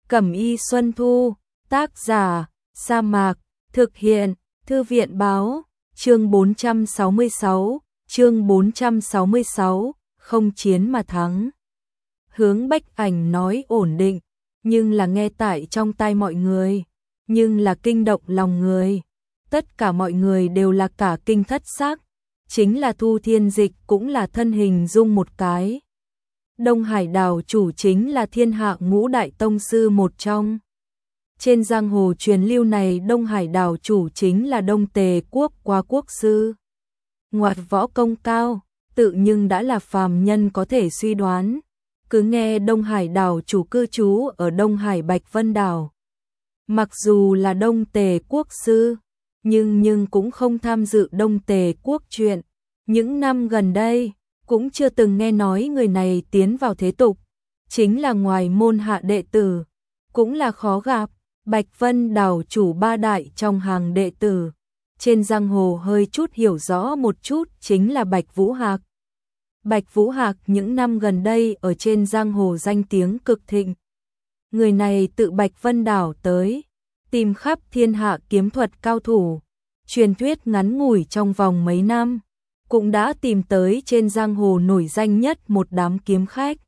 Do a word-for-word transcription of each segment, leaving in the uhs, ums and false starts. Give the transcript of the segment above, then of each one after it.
Cẩm y Xuân Thu, tác giả, Sa Mạc, thực hiện, Thư viện báo, chương bốn trăm sáu mươi sáu, chương bốn trăm sáu mươi sáu, không chiến mà thắng. Hướng Bách Ảnh nói ổn định, nhưng là nghe tại trong tai mọi người, nhưng là kinh động lòng người. Tất cả mọi người đều là cả kinh thất xác, chính là Thu Thiên Dịch cũng là thân hình dung một cái. Đông Hải đảo chủ chính là thiên hạ ngũ đại tông sư một trong. Trên giang hồ truyền lưu này Đông Hải đảo chủ chính là Đông Tề quốc Quá quốc sư. Ngoại võ công cao, tự nhưng đã là phàm nhân có thể suy đoán. Cứ nghe Đông Hải đảo chủ cư trú ở Đông Hải Bạch Vân đảo. Mặc dù là Đông Tề quốc sư, nhưng nhưng cũng không tham dự Đông Tề quốc chuyện. Những năm gần đây, cũng chưa từng nghe nói người này tiến vào thế tục, chính là ngoài môn hạ đệ tử, cũng là khó gặp. Bạch Vân đảo chủ ba đại trong hàng đệ tử, trên giang hồ hơi chút hiểu rõ một chút chính là Bạch Vũ Hạc. Bạch Vũ Hạc những năm gần đây ở trên giang hồ danh tiếng cực thịnh. Người này tự Bạch Vân đảo tới, tìm khắp thiên hạ kiếm thuật cao thủ, truyền thuyết ngắn ngủi trong vòng mấy năm, cũng đã tìm tới trên giang hồ nổi danh nhất một đám kiếm khách.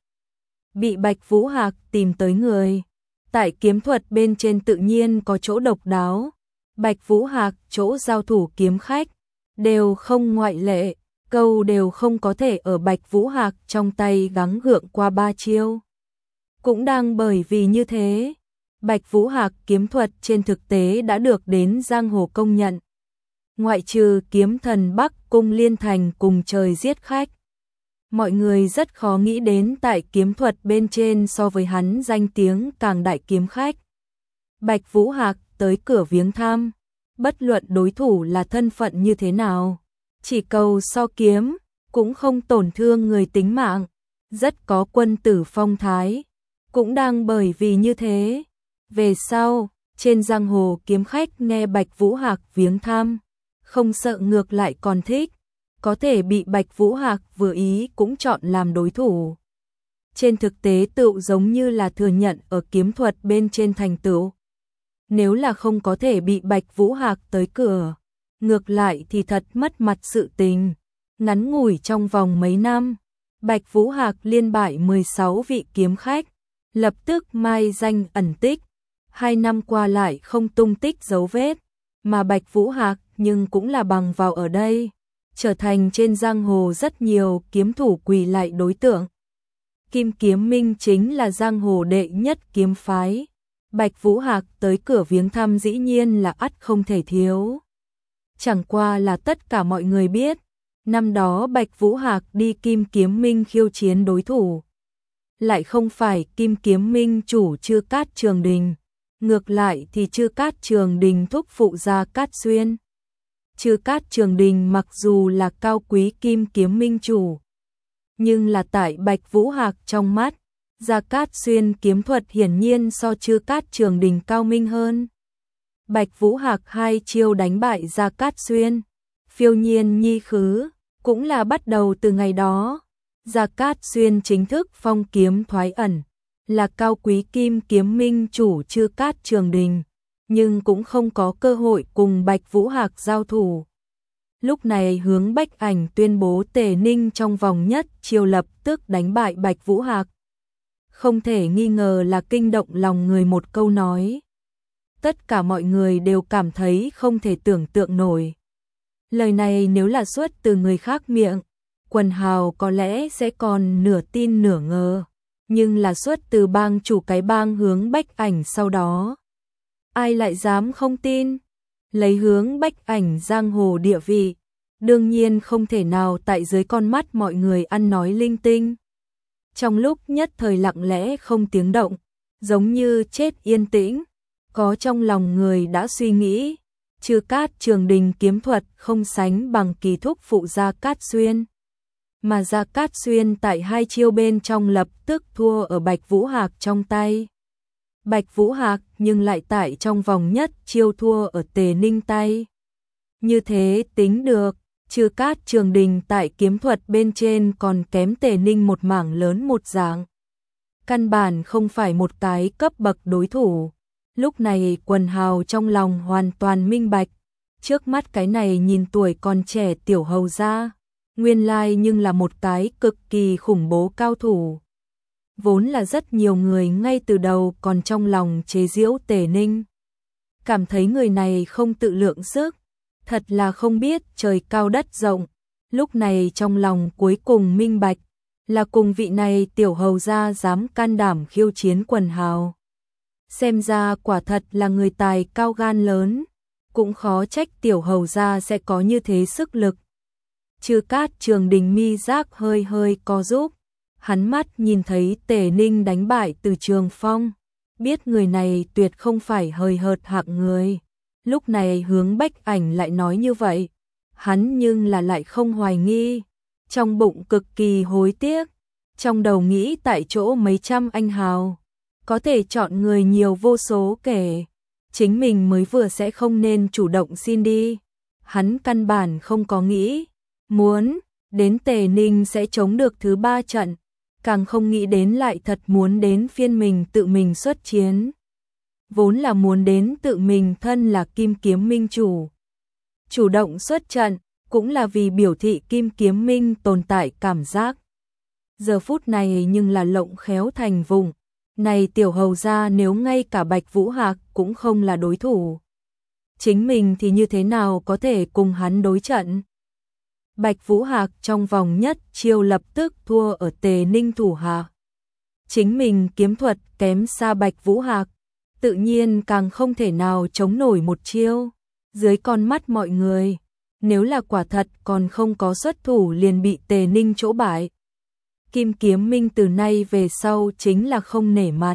Bị Bạch Vũ Hạc tìm tới người, tại kiếm thuật bên trên tự nhiên có chỗ độc đáo. Bạch Vũ Hạc chỗ giao thủ kiếm khách, đều không ngoại lệ, câu đều không có thể ở Bạch Vũ Hạc trong tay gắng gượng qua ba chiêu. Cũng đang bởi vì như thế, Bạch Vũ Hạc kiếm thuật trên thực tế đã được đến giang hồ công nhận. Ngoại trừ kiếm thần Bắc Cung Liên Thành cùng trời giết khách, mọi người rất khó nghĩ đến tại kiếm thuật bên trên so với hắn danh tiếng càng đại kiếm khách. Bạch Vũ Hạc tới cửa viếng thăm, bất luận đối thủ là thân phận như thế nào, chỉ cầu so kiếm, cũng không tổn thương người tính mạng, rất có quân tử phong thái. Cũng đang bởi vì như thế, về sau, trên giang hồ kiếm khách nghe Bạch Vũ Hạc viếng thăm, không sợ ngược lại còn thích, có thể bị Bạch Vũ Hạc vừa ý cũng chọn làm đối thủ. Trên thực tế tựu giống như là thừa nhận ở kiếm thuật bên trên thành tựu. Nếu là không có thể bị Bạch Vũ Hạc tới cửa, ngược lại thì thật mất mặt sự tình. Ngắn ngủi trong vòng mấy năm, Bạch Vũ Hạc liên bại mười sáu vị kiếm khách, lập tức mai danh ẩn tích. Hai năm qua lại không tung tích dấu vết, mà Bạch Vũ Hạc nhưng cũng là bằng vào ở đây, trở thành trên giang hồ rất nhiều kiếm thủ quỳ lại đối tượng. Kim Kiếm Minh chính là giang hồ đệ nhất kiếm phái. Bạch Vũ Hạc tới cửa viếng thăm dĩ nhiên là ắt không thể thiếu. Chẳng qua là tất cả mọi người biết, năm đó Bạch Vũ Hạc đi Kim Kiếm Minh khiêu chiến đối thủ, lại không phải Kim Kiếm Minh chủ Chư Cát Trường Đình, ngược lại thì Chư Cát Trường Đình thúc phụ Gia Cát Xuyên. Chư Cát Trường Đình mặc dù là cao quý Kim Kiếm Minh chủ, nhưng là tại Bạch Vũ Hạc trong mắt, Gia Cát Xuyên kiếm thuật hiển nhiên so Chư Cát Trường Đình cao minh hơn. Bạch Vũ Hạc hai chiêu đánh bại Gia Cát Xuyên, phiêu nhiên nhi khứ, cũng là bắt đầu từ ngày đó. Gia Cát Xuyên chính thức phong kiếm thoái ẩn, là cao quý Kim Kiếm Minh chủ Chư Cát Trường Đình, nhưng cũng không có cơ hội cùng Bạch Vũ Hạc giao thủ. Lúc này Hướng Bách Ảnh tuyên bố Tề Ninh trong vòng nhất chiêu lập tức đánh bại Bạch Vũ Hạc. Không thể nghi ngờ là kinh động lòng người một câu nói. Tất cả mọi người đều cảm thấy không thể tưởng tượng nổi. Lời này nếu là xuất từ người khác miệng, quần hào có lẽ sẽ còn nửa tin nửa ngờ. Nhưng là xuất từ bang chủ cái bang Hướng Bách Ảnh sau đó, ai lại dám không tin? Lấy Hướng Bách Ảnh giang hồ địa vị, đương nhiên không thể nào tại dưới con mắt mọi người ăn nói linh tinh. Trong lúc nhất thời lặng lẽ không tiếng động, giống như chết yên tĩnh, có trong lòng người đã suy nghĩ, Chư Cát Trường Đình kiếm thuật không sánh bằng kỳ thúc phụ Gia Cát Xuyên. Mà Gia Cát Xuyên tại hai chiêu bên trong lập tức thua ở Bạch Vũ Hạc trong tay. Bạch Vũ Hạc nhưng lại tại trong vòng nhất chiêu thua ở Tề Ninh tay. Như thế tính được, Chư Cát Trường Đình tại kiếm thuật bên trên còn kém Tề Ninh một mảng lớn một dạng. căn bản không phải một cái cấp bậc đối thủ. Lúc này Quần Hào trong lòng hoàn toàn minh bạch, trước mắt cái này nhìn tuổi còn trẻ tiểu hầu gia, nguyên lai nhưng là một cái cực kỳ khủng bố cao thủ. Vốn là rất nhiều người ngay từ đầu còn trong lòng chế giễu Tề Ninh, cảm thấy người này không tự lượng sức, thật là không biết trời cao đất rộng. Lúc này trong lòng cuối cùng minh bạch, là cùng vị này tiểu hầu gia dám can đảm khiêu chiến Quần Hào. Xem ra quả thật là người tài cao gan lớn, cũng khó trách tiểu hầu gia sẽ có như thế sức lực. Chư Cát Trường Đình mi giác hơi hơi co rúm, hắn mắt nhìn thấy Tề Ninh đánh bại Từ Trường Phong, biết người này tuyệt không phải hời hợt hạng người. Lúc này Hướng Bách Ảnh lại nói như vậy, hắn nhưng là lại không hoài nghi, trong bụng cực kỳ hối tiếc, trong đầu nghĩ tại chỗ mấy trăm anh hào, có thể chọn người nhiều vô số kể, chính mình mới vừa sẽ không nên chủ động xin đi. Hắn căn bản không có nghĩ muốn đến Tề Ninh sẽ chống được thứ ba trận, càng không nghĩ đến lại thật muốn đến phiên mình tự mình xuất chiến. Vốn là muốn đến tự mình thân là Kim Kiếm Minh chủ, chủ động xuất trận, cũng là vì biểu thị Kim Kiếm Minh tồn tại cảm giác. Giờ phút này nhưng là lộng khéo thành vùng, này tiểu hầu gia nếu ngay cả Bạch Vũ Hạc cũng không là đối thủ, chính mình thì như thế nào có thể cùng hắn đối trận. Bạch Vũ Hạc trong vòng nhất chiêu lập tức thua ở Tề Ninh thủ hạ. Chính mình kiếm thuật kém xa Bạch Vũ Hạc, tự nhiên càng không thể nào chống nổi một chiêu. Dưới con mắt mọi người, nếu là quả thật còn không có xuất thủ liền bị Tề Ninh chỗ bại. Kim Kiếm Minh từ nay về sau chính là không nể mặt,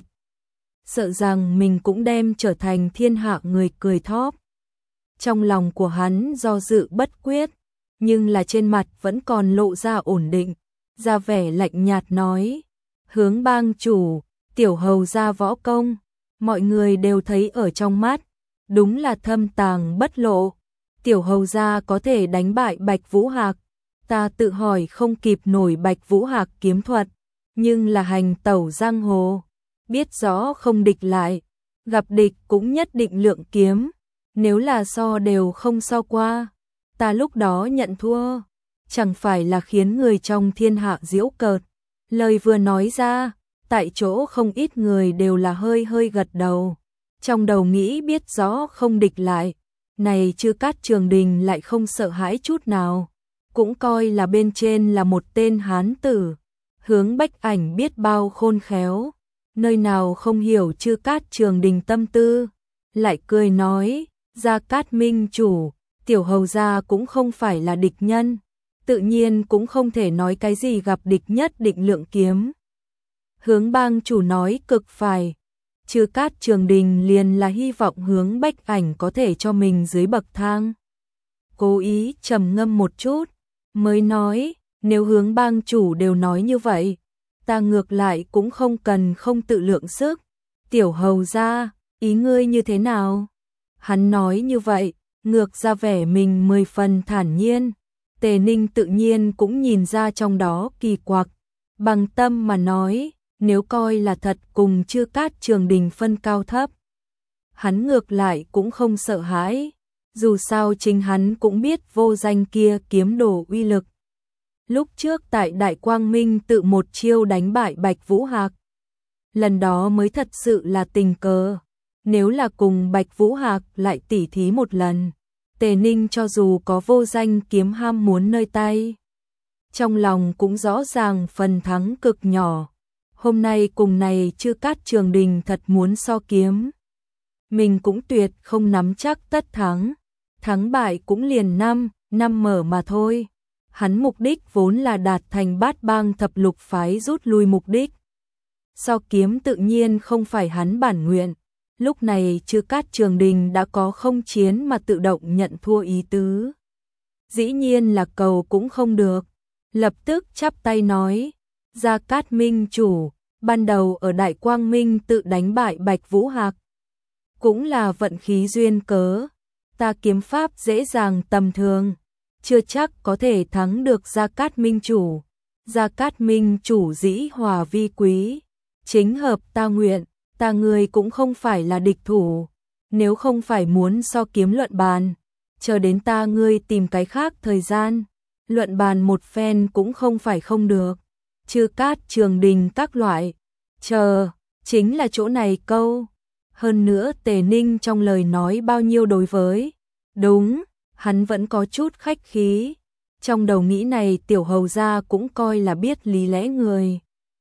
sợ rằng mình cũng đem trở thành thiên hạ người cười thóp. Trong lòng của hắn do dự bất quyết, nhưng là trên mặt vẫn còn lộ ra ổn định, ra vẻ lạnh nhạt nói: Hướng bang chủ, tiểu hầu gia võ công, mọi người đều thấy ở trong mắt, đúng là thâm tàng bất lộ. Tiểu hầu gia có thể đánh bại Bạch Vũ Hạc, ta tự hỏi không kịp nổi Bạch Vũ Hạc kiếm thuật, nhưng là hành tẩu giang hồ, biết rõ không địch lại, gặp địch cũng nhất định lượng kiếm, nếu là so đều không so qua, ta lúc đó nhận thua, chẳng phải là khiến người trong thiên hạ giễu cợt. Lời vừa nói ra, tại chỗ không ít người đều là hơi hơi gật đầu, trong đầu nghĩ biết rõ không địch lại, này Chư Cát Trường Đình lại không sợ hãi chút nào, cũng coi là bên trên là một tên hán tử. Hướng Bách Ảnh biết bao khôn khéo, nơi nào không hiểu Chư Cát Trường Đình tâm tư, lại cười nói: Gia Cát Minh chủ, tiểu hầu gia cũng không phải là địch nhân, tự nhiên cũng không thể nói cái gì gặp địch nhất định lượng kiếm. Hướng bang chủ nói cực phải. Chư Cát Trường Đình liền là hy vọng Hướng Bách Ảnh có thể cho mình dưới bậc thang. Cố ý trầm ngâm một chút, mới nói: nếu Hướng bang chủ đều nói như vậy, ta ngược lại cũng không cần không tự lượng sức. Tiểu hầu gia, ý ngươi như thế nào? Hắn nói như vậy, ngược ra vẻ mình mười phần thản nhiên. Tề Ninh tự nhiên cũng nhìn ra trong đó kỳ quặc, bằng tâm mà nói: nếu coi là thật cùng Chư Cát Trường Đình phân cao thấp, hắn ngược lại cũng không sợ hãi, dù sao chính hắn cũng biết vô danh kia kiếm đồ uy lực. Lúc trước tại Đại Quang Minh tự một chiêu đánh bại Bạch Vũ Hạc, lần đó mới thật sự là tình cờ, nếu là cùng Bạch Vũ Hạc lại tỉ thí một lần, Tề Ninh cho dù có vô danh kiếm ham muốn nơi tay, trong lòng cũng rõ ràng phần thắng cực nhỏ. Hôm nay cùng này Chư Cát Trường Đình thật muốn so kiếm, mình cũng tuyệt không nắm chắc tất thắng, thắng bại cũng liền năm, năm mở mà thôi. Hắn mục đích vốn là đạt thành Bát Bang thập lục phái rút lui mục đích. So kiếm tự nhiên không phải hắn bản nguyện, lúc này Chư Cát Trường Đình đã có không chiến mà tự động nhận thua ý tứ. Dĩ nhiên là cầu cũng không được, lập tức chắp tay nói: Gia Cát Minh chủ, ban đầu ở Đại Quang Minh tự đánh bại Bạch Vũ Hạc, cũng là vận khí duyên cớ, ta kiếm pháp dễ dàng tầm thường, chưa chắc có thể thắng được Gia Cát Minh chủ. Gia Cát Minh chủ dĩ hòa vi quý, chính hợp ta nguyện, ta người cũng không phải là địch thủ, nếu không phải muốn so kiếm luận bàn, chờ đến ta ngươi tìm cái khác thời gian, luận bàn một phen cũng không phải không được. Chư Cát Trường Đình các loại, chờ, chính là chỗ này câu. Hơn nữa Tề Ninh trong lời nói bao nhiêu đối với, đúng, hắn vẫn có chút khách khí. Trong đầu nghĩ này tiểu hầu gia cũng coi là biết lý lẽ người.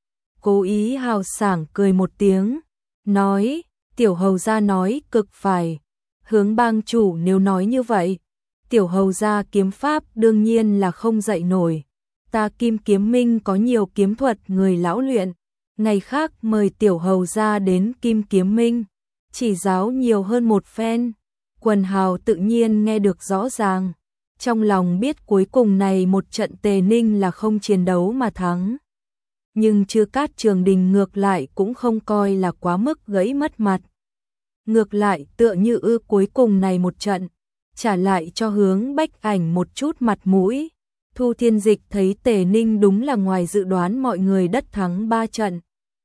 Cố ý hào sảng cười một tiếng, nói, tiểu hầu gia nói cực phải, Hướng bang chủ nếu nói như vậy, tiểu hầu gia kiếm pháp đương nhiên là không dậy nổi. Ta Kim Kiếm Minh có nhiều kiếm thuật người lão luyện, ngày khác mời tiểu hầu gia đến Kim Kiếm Minh, chỉ giáo nhiều hơn một phen. Quần hào tự nhiên nghe được rõ ràng, trong lòng biết cuối cùng này một trận Tề Ninh là không chiến đấu mà thắng. Nhưng Chư Cát Trường Đình ngược lại cũng không coi là quá mức gãy mất mặt. Ngược lại tựa như ư cuối cùng này một trận, trả lại cho Hướng Bách Ảnh một chút mặt mũi. Thu Thiên Dịch thấy Tề Ninh đúng là ngoài dự đoán mọi người đất thắng ba trận.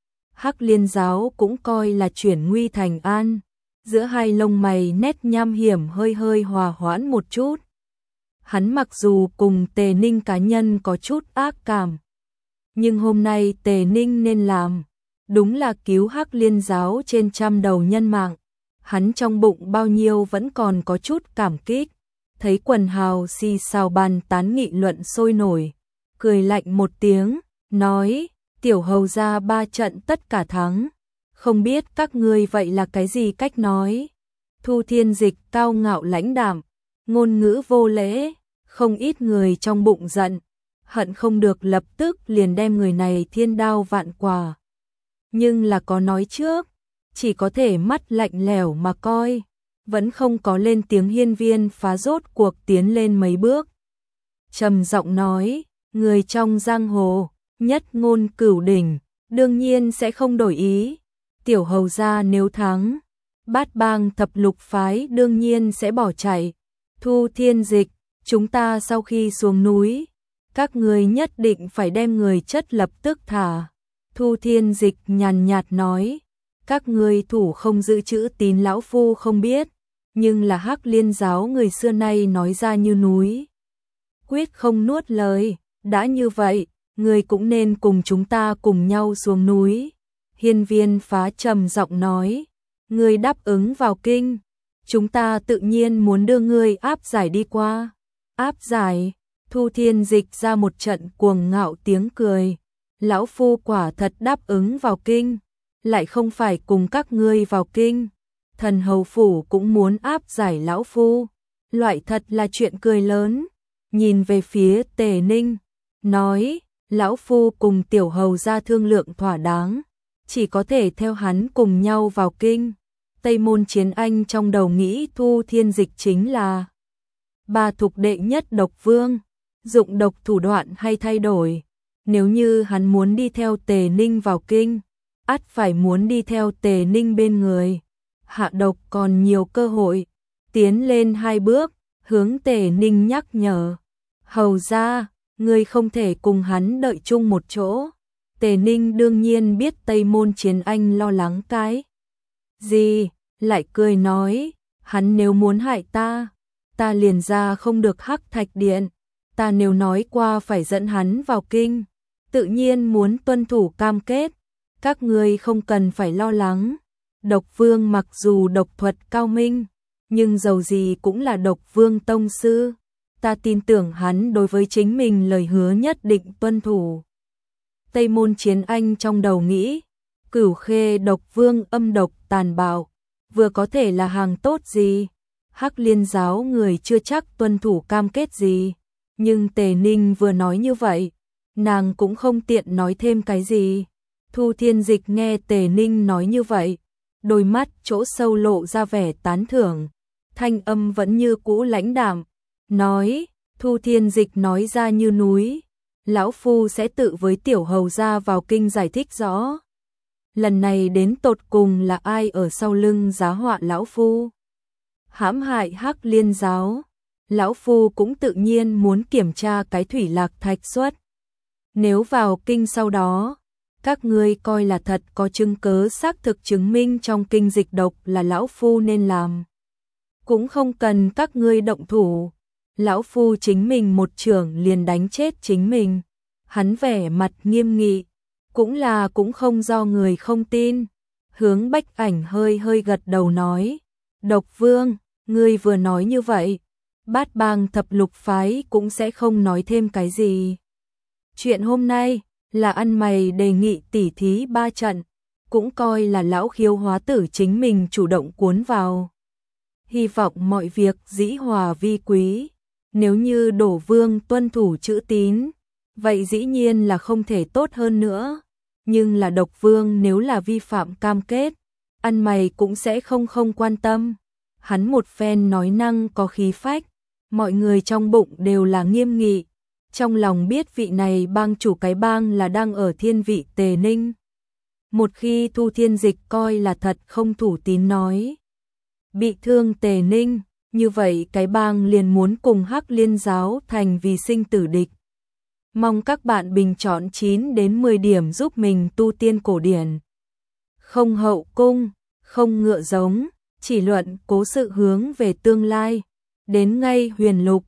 Hắc Liên giáo cũng coi là chuyển nguy thành an, giữa hai lông mày nét nham hiểm hơi hơi hòa hoãn một chút. Hắn mặc dù cùng Tề Ninh cá nhân có chút ác cảm, nhưng hôm nay Tề Ninh nên làm, đúng là cứu Hắc Liên giáo trên trăm đầu nhân mạng. Hắn trong bụng bao nhiêu vẫn còn có chút cảm kích, thấy quần hào xì xào bàn tán nghị luận sôi nổi, cười lạnh một tiếng, nói, tiểu hầu gia ba trận tất cả thắng, không biết các ngươi vậy là cái gì cách nói. Thu Thiên Dịch cao ngạo lãnh đạm, ngôn ngữ vô lễ, không ít người trong bụng giận, hận không được lập tức liền đem người này thiên đao vạn quả. Nhưng là có nói trước, chỉ có thể mắt lạnh lẽo mà coi, vẫn không có lên tiếng. Hiên Viên Phá rốt cuộc tiến lên mấy bước, trầm giọng nói, người trong giang hồ, nhất ngôn cửu đỉnh, đương nhiên sẽ không đổi ý. Tiểu hầu gia nếu thắng, bát bang thập lục phái đương nhiên sẽ bỏ chạy. Thu Thiên Dịch, chúng ta sau khi xuống núi, các người nhất định phải đem người chất lập tức thả. Thu Thiên Dịch nhàn nhạt nói, các người thủ không giữ chữ tín lão phu không biết, nhưng là Hắc Liên giáo người xưa nay nói ra như núi, quyết không nuốt lời, đã như vậy, người cũng nên cùng chúng ta cùng nhau xuống núi. Hiên Viên Phá trầm giọng nói, người đáp ứng vào kinh, chúng ta tự nhiên muốn đưa ngươi áp giải đi qua. Áp giải? Thu Thiên Dịch ra một trận cuồng ngạo tiếng cười, lão phu quả thật đáp ứng vào kinh, lại không phải cùng các ngươi vào kinh. Thần hầu phủ cũng muốn áp giải lão phu, loại thật là chuyện cười lớn. Nhìn về phía Tề Ninh, nói, lão phu cùng tiểu hầu gia thương lượng thỏa đáng, chỉ có thể theo hắn cùng nhau vào kinh. Tây Môn Chiến Anh trong đầu nghĩ Thu Thiên Dịch chính là ba thục đệ nhất độc vương, dụng độc thủ đoạn hay thay đổi. Nếu như hắn muốn đi theo Tề Ninh vào kinh, ắt phải muốn đi theo Tề Ninh bên người. Hạ độc còn nhiều cơ hội. Tiến lên hai bước, hướng Tề Ninh nhắc nhở, hầu gia, ngươi không thể cùng hắn đợi chung một chỗ. Tề Ninh đương nhiên biết Tây Môn Chiến Anh lo lắng cái gì, lại cười nói, hắn nếu muốn hại ta, ta liền ra không được Hắc Thạch Điện. Ta nếu nói qua phải dẫn hắn vào kinh, tự nhiên muốn tuân thủ cam kết. Các ngươi không cần phải lo lắng. Độc Vương mặc dù độc thuật cao minh, nhưng dầu gì cũng là Độc Vương tông sư. Ta tin tưởng hắn đối với chính mình lời hứa nhất định tuân thủ. Tây Môn Chiến Anh trong đầu nghĩ, Cửu Khê Độc Vương âm độc tàn bạo, vừa có thể là hàng tốt gì. Hắc Liên giáo người chưa chắc tuân thủ cam kết gì, nhưng Tề Ninh vừa nói như vậy, nàng cũng không tiện nói thêm cái gì. Thu Thiên Dịch nghe Tề Ninh nói như vậy, đôi mắt chỗ sâu lộ ra vẻ tán thưởng, thanh âm vẫn như cũ lãnh đạm, nói, Thu Thiên Dịch nói ra như núi, lão phu sẽ tự với tiểu hầu gia vào kinh giải thích rõ. Lần này đến tột cùng là ai ở sau lưng giá họa lão phu? Hãm hại Hắc Liên giáo, lão phu cũng tự nhiên muốn kiểm tra cái thủy lạc thạch xuất. Nếu vào kinh sau đó, các ngươi coi là thật có chứng cớ xác thực chứng minh trong kinh dịch độc là lão phu nên làm. Cũng không cần các ngươi động thủ, lão phu chính mình một chưởng liền đánh chết chính mình. Hắn vẻ mặt nghiêm nghị, cũng là cũng không do người không tin. Hướng Bách Ảnh hơi hơi gật đầu nói, Độc Vương, ngươi vừa nói như vậy, Bát Bang thập lục phái cũng sẽ không nói thêm cái gì. Chuyện hôm nay là ăn mày đề nghị tỉ thí ba trận, cũng coi là lão khiêu hóa tử chính mình chủ động cuốn vào. Hy vọng mọi việc dĩ hòa vi quý, nếu như Đổ Vương tuân thủ chữ tín, vậy dĩ nhiên là không thể tốt hơn nữa. Nhưng là Độc Vương nếu là vi phạm cam kết, ăn mày cũng sẽ không không quan tâm. Hắn một phen nói năng có khí phách, mọi người trong bụng đều là nghiêm nghị. Trong lòng biết vị này bang chủ cái bang là đang ở thiên vị Tề Ninh. Một khi Thu Thiên Dịch coi là thật không thủ tín nói bị thương Tề Ninh, như vậy cái bang liền muốn cùng Hắc Liên giáo thành vì sinh tử địch. Mong các bạn bình chọn chín đến mười điểm giúp mình tu tiên cổ điển. Không hậu cung, không ngựa giống, chỉ luận cố sự hướng về tương lai. Đến ngay huyền lục,